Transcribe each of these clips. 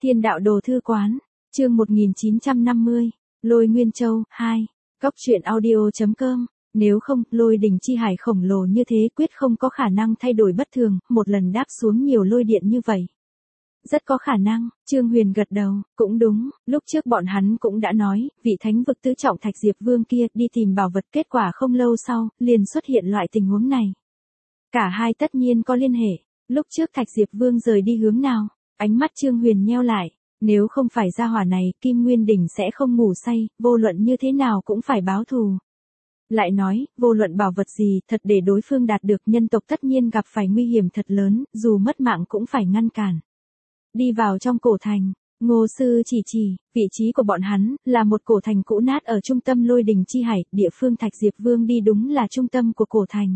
Thiên đạo đồ thư quán, chương 1950, Lôi Nguyên Châu, 2, Cóc truyện audio.com. Nếu không, lôi đỉnh chi hải khổng lồ như thế quyết không có khả năng thay đổi bất thường, một lần đáp xuống nhiều lôi điện như vậy. Rất có khả năng, Trương Huyền gật đầu, cũng đúng, lúc trước bọn hắn cũng đã nói, vị thánh vực tứ trọng Thạch Diệp Vương kia đi tìm bảo vật, kết quả không lâu sau, liền xuất hiện loại tình huống này. Cả hai tất nhiên có liên hệ, lúc trước Thạch Diệp Vương rời đi hướng nào, ánh mắt Trương Huyền nheo lại, nếu không phải gia hỏa này, Kim Nguyên Đỉnh sẽ không ngủ say, vô luận như thế nào cũng phải báo thù. Lại nói, vô luận bảo vật gì, thật để đối phương đạt được, nhân tộc tất nhiên gặp phải nguy hiểm thật lớn, dù mất mạng cũng phải ngăn cản. Đi vào trong cổ thành, Ngô Sư chỉ, vị trí của bọn hắn, là một cổ thành cũ nát ở trung tâm lôi đình chi hải, địa phương Thạch Diệp Vương đi đúng là trung tâm của cổ thành.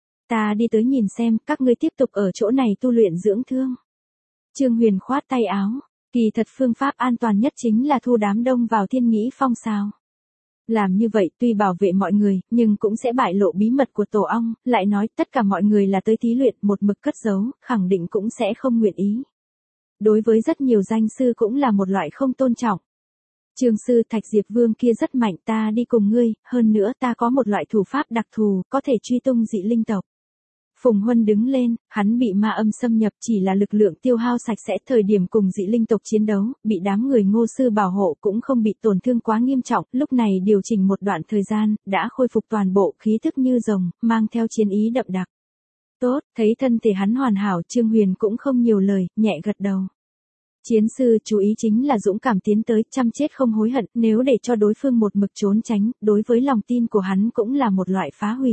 Ta đi tới nhìn xem, các ngươi tiếp tục ở chỗ này tu luyện dưỡng thương. Trương Huyền khoát tay áo, kỳ thật phương pháp an toàn nhất chính là thu đám đông vào Thiên Nghĩ Phong sao. Làm như vậy tuy bảo vệ mọi người, nhưng cũng sẽ bại lộ bí mật của tổ ong, lại nói tất cả mọi người là tới thí luyện, một mực cất giấu, khẳng định cũng sẽ không nguyện ý. Đối với rất nhiều danh sư cũng là một loại không tôn trọng. Trương sư, Thạch Diệp Vương kia rất mạnh, ta đi cùng ngươi, hơn nữa ta có một loại thủ pháp đặc thù, có thể truy tung dị linh tộc. Phùng Huân đứng lên, hắn bị ma âm xâm nhập, chỉ là lực lượng tiêu hao sạch sẽ, thời điểm cùng dị linh tộc chiến đấu, bị đám người Ngô sư bảo hộ cũng không bị tổn thương quá nghiêm trọng, lúc này điều chỉnh một đoạn thời gian, đã khôi phục toàn bộ khí thức như rồng, mang theo chiến ý đậm đặc. Tốt, thấy thân thể hắn hoàn hảo, Trương Huyền cũng không nhiều lời, nhẹ gật đầu. Chiến sư chú ý chính là dũng cảm tiến tới, chăm chết không hối hận, nếu để cho đối phương một mực trốn tránh, đối với lòng tin của hắn cũng là một loại phá hủy.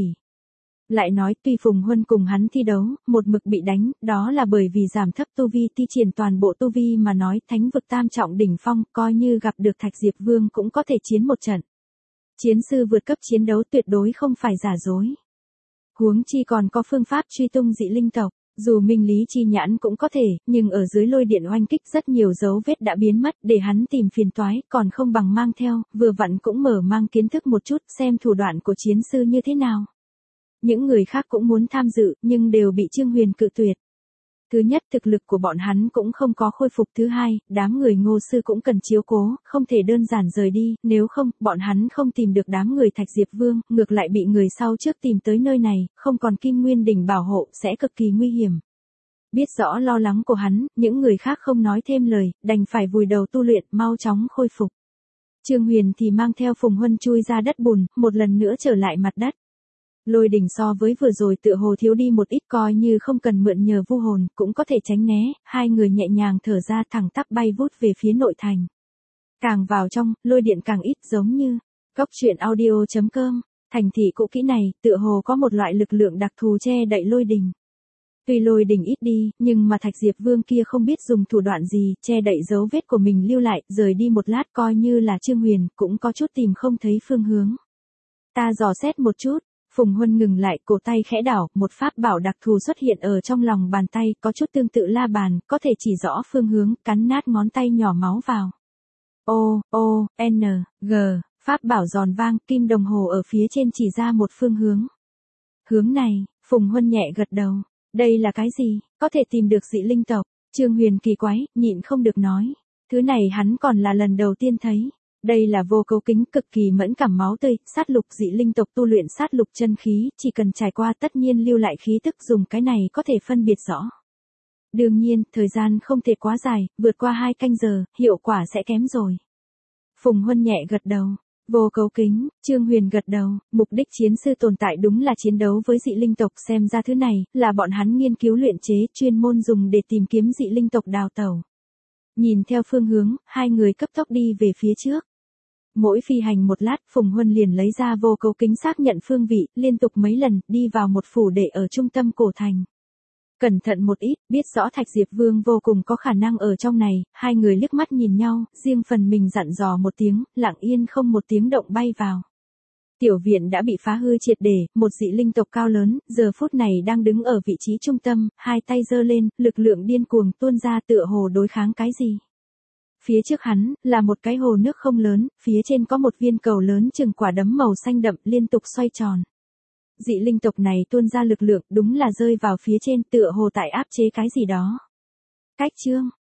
Lại nói, tuy Phùng Huân cùng hắn thi đấu, một mực bị đánh, đó là bởi vì giảm thấp tu vi, thi triển toàn bộ tu vi mà nói, thánh vực tam trọng đỉnh phong, coi như gặp được Thạch Diệp Vương cũng có thể chiến một trận. Chiến sư vượt cấp chiến đấu tuyệt đối không phải giả dối. Huống chi còn có phương pháp truy tung dị linh tộc, dù minh lý chi nhãn cũng có thể, nhưng ở dưới lôi điện oanh kích rất nhiều dấu vết đã biến mất, để hắn tìm phiền toái, còn không bằng mang theo, vừa vặn cũng mở mang kiến thức một chút, xem thủ đoạn của chiến sư như thế nào. Những người khác cũng muốn tham dự, nhưng đều bị Trương Huyền cự tuyệt. Thứ nhất, thực lực của bọn hắn cũng không có khôi phục. Thứ hai, đám người Ngô sư cũng cần chiếu cố, không thể đơn giản rời đi, nếu không, bọn hắn không tìm được đám người Thạch Diệp Vương, ngược lại bị người sau trước tìm tới nơi này, không còn Kim Nguyên Đỉnh bảo hộ, sẽ cực kỳ nguy hiểm. Biết rõ lo lắng của hắn, những người khác không nói thêm lời, đành phải vùi đầu tu luyện, mau chóng khôi phục. Trương Huyền thì mang theo Phùng Huân chui ra đất bùn, một lần nữa trở lại mặt đất. Lôi đỉnh so với vừa rồi tựa hồ thiếu đi một ít, coi như không cần mượn nhờ vu hồn, cũng có thể tránh né, hai người nhẹ nhàng thở ra, thẳng tắp bay vút về phía nội thành. Càng vào trong, lôi điện càng ít, giống như Cóc truyện audio.com, thành thị cũ kỹ này, tựa hồ có một loại lực lượng đặc thù che đậy lôi đỉnh. Tuy lôi đỉnh ít đi, nhưng mà Thạch Diệp Vương kia không biết dùng thủ đoạn gì, che đậy dấu vết của mình lưu lại, rời đi một lát, coi như là Trương Huyền, cũng có chút tìm không thấy phương hướng. Ta dò xét một chút. Phùng Huân ngừng lại, cổ tay khẽ đảo, một pháp bảo đặc thù xuất hiện ở trong lòng bàn tay, có chút tương tự la bàn, có thể chỉ rõ phương hướng, cắn nát ngón tay nhỏ máu vào. G, pháp bảo giòn vang, kim đồng hồ ở phía trên chỉ ra một phương hướng. Hướng này, Phùng Huân nhẹ gật đầu. Đây là cái gì? Có thể tìm được dị linh tộc. Trương Huyền kỳ quái, nhịn không được nói. Thứ này hắn còn là lần đầu tiên thấy. Đây là vô cấu kính, cực kỳ mẫn cảm máu tươi, sát lục dị linh tộc tu luyện sát lục chân khí, chỉ cần trải qua tất nhiên lưu lại khí tức, dùng cái này có thể phân biệt rõ. Đương nhiên, thời gian không thể quá dài, vượt qua 2 canh giờ, hiệu quả sẽ kém rồi. Phùng Huân nhẹ gật đầu. Vô cấu kính, Trương Huyền gật đầu, mục đích chiến sư tồn tại đúng là chiến đấu với dị linh tộc, xem ra thứ này, là bọn hắn nghiên cứu luyện chế, chuyên môn dùng để tìm kiếm dị linh tộc đào tẩu. Nhìn theo phương hướng, hai người cấp tốc đi về phía trước. Mỗi phi hành một lát, Phùng Huân liền lấy ra vô cấu kính xác nhận phương vị, liên tục mấy lần, đi vào một phủ đệ ở trung tâm cổ thành. Cẩn thận một ít, biết rõ Thạch Diệp Vương vô cùng có khả năng ở trong này, hai người liếc mắt nhìn nhau, riêng phần mình dặn dò một tiếng, lặng yên không một tiếng động bay vào. Tiểu viện đã bị phá hư triệt để, một dị linh tộc cao lớn, giờ phút này đang đứng ở vị trí trung tâm, hai tay giơ lên, lực lượng điên cuồng tuôn ra, tựa hồ đối kháng cái gì. Phía trước hắn, là một cái hồ nước không lớn, phía trên có một viên cầu lớn chừng quả đấm màu xanh đậm liên tục xoay tròn. Dị linh tộc này tuôn ra lực lượng, đúng là rơi vào phía trên, tựa hồ tại áp chế cái gì đó. Cách chương,